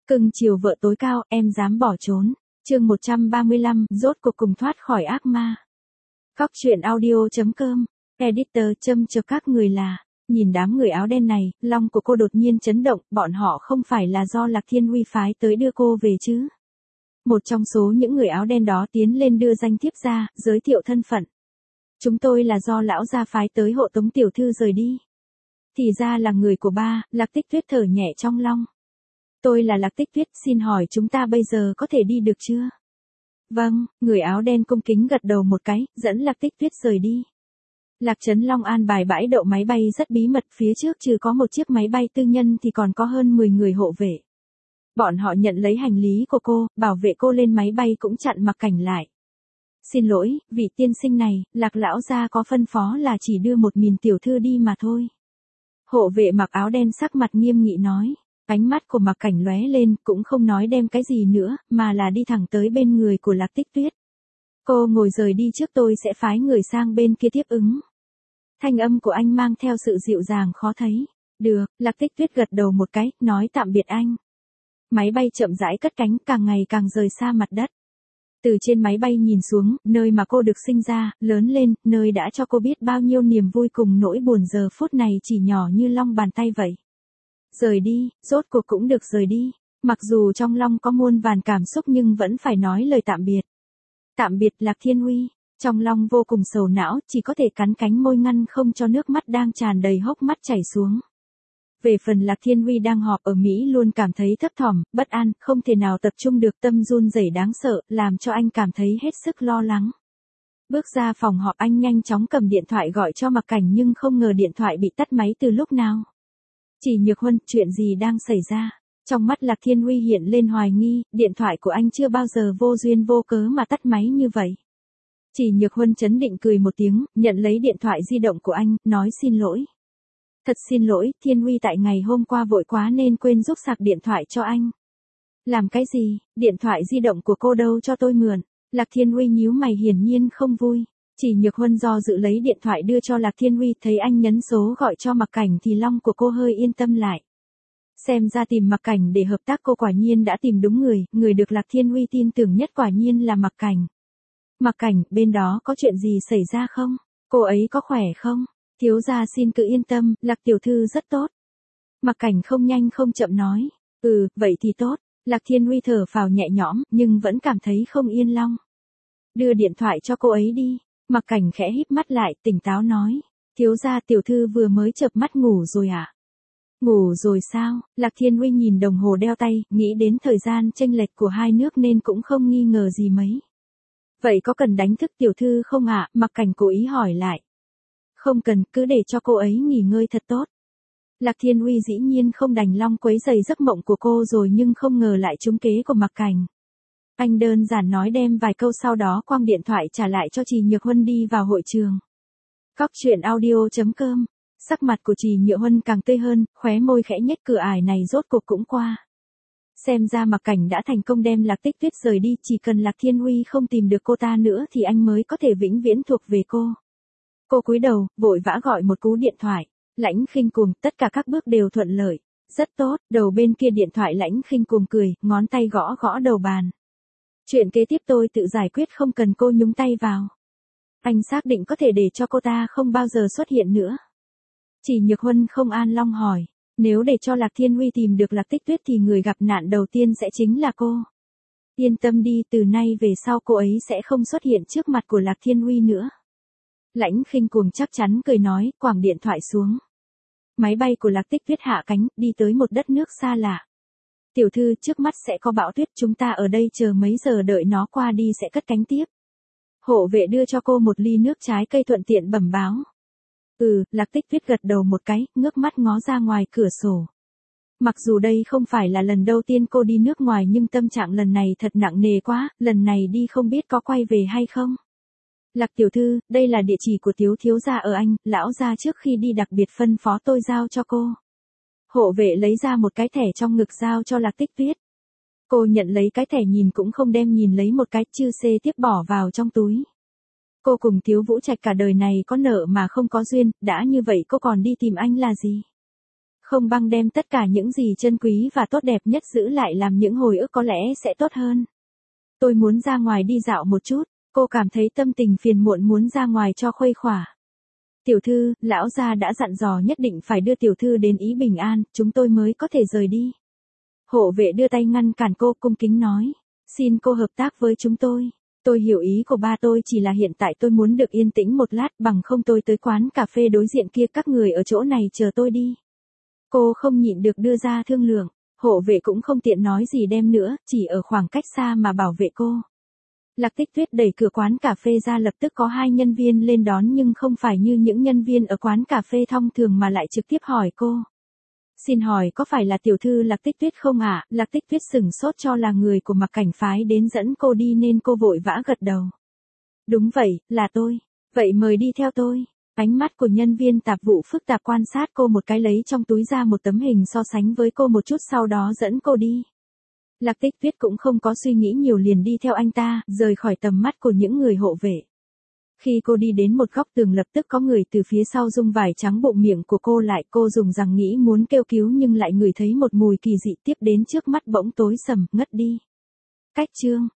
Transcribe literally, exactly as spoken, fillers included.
Cưng chiều vợ tối cao, em dám bỏ trốn. Chương một trăm ba mươi lăm, rốt cuộc cùng thoát khỏi ác ma. Cóc truyện audio.com, editor châm chọc các người là, nhìn đám người áo đen này, lòng của cô đột nhiên chấn động, bọn họ không phải là do Lạc Thiên Huy phái tới đưa cô về chứ. Một trong số những người áo đen đó tiến lên đưa danh thiếp ra, giới thiệu thân phận. Chúng tôi là do lão gia phái tới hộ tống tiểu thư rời đi. Thì ra là người của ba, Lạc Tích Tuyết thở nhẹ trong lòng. Tôi là Lạc Tích Tuyết, xin hỏi chúng ta bây giờ có thể đi được chưa? Vâng, người áo đen cung kính gật đầu một cái, dẫn Lạc Tích Tuyết rời đi. Lạc Trấn Long an bài bãi đậu máy bay rất bí mật, phía trước trừ có một chiếc máy bay tư nhân thì còn có hơn mười người hộ vệ. Bọn họ nhận lấy hành lý của cô, bảo vệ cô lên máy bay cũng chặn Mặc Cảnh lại. Xin lỗi, vị tiên sinh này, Lạc lão gia có phân phó là chỉ đưa một mình tiểu thư đi mà thôi. Hộ vệ mặc áo đen sắc mặt nghiêm nghị nói. Ánh mắt của Mặc Cảnh lóe lên, cũng không nói đem cái gì nữa, mà là đi thẳng tới bên người của Lạc Tích Tuyết. Cô ngồi rời đi trước, tôi sẽ phái người sang bên kia tiếp ứng. Thanh âm của anh mang theo sự dịu dàng khó thấy. Được, Lạc Tích Tuyết gật đầu một cái, nói tạm biệt anh. Máy bay chậm rãi cất cánh, càng ngày càng rời xa mặt đất. Từ trên máy bay nhìn xuống, nơi mà cô được sinh ra, lớn lên, nơi đã cho cô biết bao nhiêu niềm vui cùng nỗi buồn giờ phút này chỉ nhỏ như long bàn tay vậy. Rời đi, rốt cuộc cũng được rời đi. Mặc dù trong lòng có muôn vàn cảm xúc nhưng vẫn phải nói lời tạm biệt. Tạm biệt Lạc Thiên Huy. Trong lòng vô cùng sầu não, chỉ có thể cắn cánh môi ngăn không cho nước mắt đang tràn đầy hốc mắt chảy xuống. Về phần Lạc Thiên Huy đang họp ở Mỹ luôn cảm thấy thấp thỏm, bất an, không thể nào tập trung được, tâm run rẩy đáng sợ, làm cho anh cảm thấy hết sức lo lắng. Bước ra phòng họp, anh nhanh chóng cầm điện thoại gọi cho Mặc Cảnh nhưng không ngờ điện thoại bị tắt máy từ lúc nào. Chỉ Nhược Huân, chuyện gì đang xảy ra? Trong mắt Lạc Thiên Huy hiện lên hoài nghi, điện thoại của anh chưa bao giờ vô duyên vô cớ mà tắt máy như vậy. Chỉ Nhược Huân trấn định cười một tiếng, nhận lấy điện thoại di động của anh, nói xin lỗi. Thật xin lỗi, Thiên Huy tại ngày hôm qua vội quá nên quên giúp sạc điện thoại cho anh. Làm cái gì, điện thoại di động của cô đâu cho tôi mượn. Lạc Thiên Huy nhíu mày hiển nhiên không vui. Chỉ Nhược Huân do dự lấy điện thoại đưa cho Lạc Thiên Huy, thấy anh nhấn số gọi cho Mặc Cảnh thì lòng của cô hơi yên tâm lại. Xem ra tìm Mặc Cảnh để hợp tác cô quả nhiên đã tìm đúng người, người được Lạc Thiên Huy tin tưởng nhất quả nhiên là Mặc Cảnh. Mặc Cảnh, bên đó có chuyện gì xảy ra không? Cô ấy có khỏe không? Thiếu gia xin cứ yên tâm, Lạc tiểu thư rất tốt. Mặc Cảnh không nhanh không chậm nói. Ừ, vậy thì tốt. Lạc Thiên Huy thở phào nhẹ nhõm, nhưng vẫn cảm thấy không yên lòng. Đưa điện thoại cho cô ấy đi. Mặc Cảnh khẽ híp mắt lại, tỉnh táo nói. Thiếu gia tiểu thư vừa mới chợp mắt ngủ rồi à? Ngủ rồi sao? Lạc Thiên Huy nhìn đồng hồ đeo tay, nghĩ đến thời gian chênh lệch của hai nước nên cũng không nghi ngờ gì mấy. Vậy có cần đánh thức tiểu thư không ạ? À? Mặc Cảnh cố ý hỏi lại. Không cần, cứ để cho cô ấy nghỉ ngơi thật tốt. Lạc Thiên Huy dĩ nhiên không đành lòng quấy rầy giấc mộng của cô rồi nhưng không ngờ lại trúng kế của Mặc Cảnh. Anh đơn giản nói đem vài câu sau đó quăng điện thoại trả lại cho Trì Nhược Huân đi vào hội trường. Cóc truyện audio.com, sắc mặt của Trì Nhược Huân càng tươi hơn, khóe môi khẽ nhếch, cửa ải này rốt cuộc cũng qua. Xem ra Mặc Cảnh đã thành công đem Lạc Tích Tuyết rời đi, chỉ cần Lạc Thiên Huy không tìm được cô ta nữa thì anh mới có thể vĩnh viễn thuộc về cô. Cô cúi đầu, vội vã gọi một cú điện thoại. Lãnh Khinh Cuồng, tất cả các bước đều thuận lợi. Rất tốt, đầu bên kia điện thoại Lãnh Khinh Cuồng cười, ngón tay gõ gõ đầu bàn. Chuyện kế tiếp tôi tự giải quyết, không cần cô nhúng tay vào. Anh xác định có thể để cho cô ta không bao giờ xuất hiện nữa. Chỉ Nhược Huân không an lòng hỏi. Nếu để cho Lạc Thiên Huy tìm được Lạc Tích Tuyết thì người gặp nạn đầu tiên sẽ chính là cô. Yên tâm đi, từ nay về sau cô ấy sẽ không xuất hiện trước mặt của Lạc Thiên Huy nữa. Lãnh Khinh Cuồng chắc chắn cười nói, quẳng điện thoại xuống. Máy bay của Lạc Tích Tuyết hạ cánh, đi tới một đất nước xa lạ. Tiểu thư, trước mắt sẽ có bão tuyết, chúng ta ở đây chờ mấy giờ đợi nó qua đi sẽ cất cánh tiếp. Hộ vệ đưa cho cô một ly nước trái cây thuận tiện bẩm báo. Ừ, Lạc Tích Tuyết gật đầu một cái, ngước mắt ngó ra ngoài cửa sổ. Mặc dù đây không phải là lần đầu tiên cô đi nước ngoài nhưng tâm trạng lần này thật nặng nề quá, lần này đi không biết có quay về hay không. Lạc tiểu thư, đây là địa chỉ của Tiếu thiếu gia ở Anh, lão gia trước khi đi đặc biệt phân phó tôi giao cho cô. Hộ vệ lấy ra một cái thẻ trong ngực giao cho Lạc Tích Tuyết. Cô nhận lấy cái thẻ, nhìn cũng không đem nhìn lấy một cái, chư xê tiếp bỏ vào trong túi. Cô cùng Tiếu Vũ Trạch cả đời này có nợ mà không có duyên, đã như vậy cô còn đi tìm anh là gì? Không bằng đem tất cả những gì chân quý và tốt đẹp nhất giữ lại làm những hồi ức có lẽ sẽ tốt hơn. Tôi muốn ra ngoài đi dạo một chút, cô cảm thấy tâm tình phiền muộn muốn ra ngoài cho khuây khỏa. Tiểu thư, lão gia đã dặn dò nhất định phải đưa tiểu thư đến Ý bình an, chúng tôi mới có thể rời đi. Hộ vệ đưa tay ngăn cản cô, cung kính nói. Xin cô hợp tác với chúng tôi. Tôi hiểu ý của ba tôi, chỉ là hiện tại tôi muốn được yên tĩnh một lát, bằng không tôi tới quán cà phê đối diện kia, các người ở chỗ này chờ tôi đi. Cô không nhịn được đưa ra thương lượng, hộ vệ cũng không tiện nói gì đem nữa, chỉ ở khoảng cách xa mà bảo vệ cô. Lạc Tích Tuyết đẩy cửa quán cà phê ra, lập tức có hai nhân viên lên đón, nhưng không phải như những nhân viên ở quán cà phê thông thường mà lại trực tiếp hỏi cô. Xin hỏi có phải là tiểu thư Lạc Tích Tuyết không ạ? À? Lạc Tích Tuyết sửng sốt cho là người của Mặc Cảnh phái đến dẫn cô đi nên cô vội vã gật đầu. Đúng vậy, là tôi. Vậy mời đi theo tôi. Ánh mắt của nhân viên tạp vụ phức tạp quan sát cô một cái, lấy trong túi ra một tấm hình so sánh với cô một chút, sau đó dẫn cô đi. Lạc Tích Tuyết cũng không có suy nghĩ nhiều, liền đi theo anh ta, rời khỏi tầm mắt của những người hộ vệ. Khi cô đi đến một góc tường, lập tức có người từ phía sau rung vải trắng bụng miệng của cô lại, cô dùng rằng nghĩ muốn kêu cứu nhưng lại ngửi thấy một mùi kỳ dị, tiếp đến trước mắt bỗng tối sầm, ngất đi. Cách chương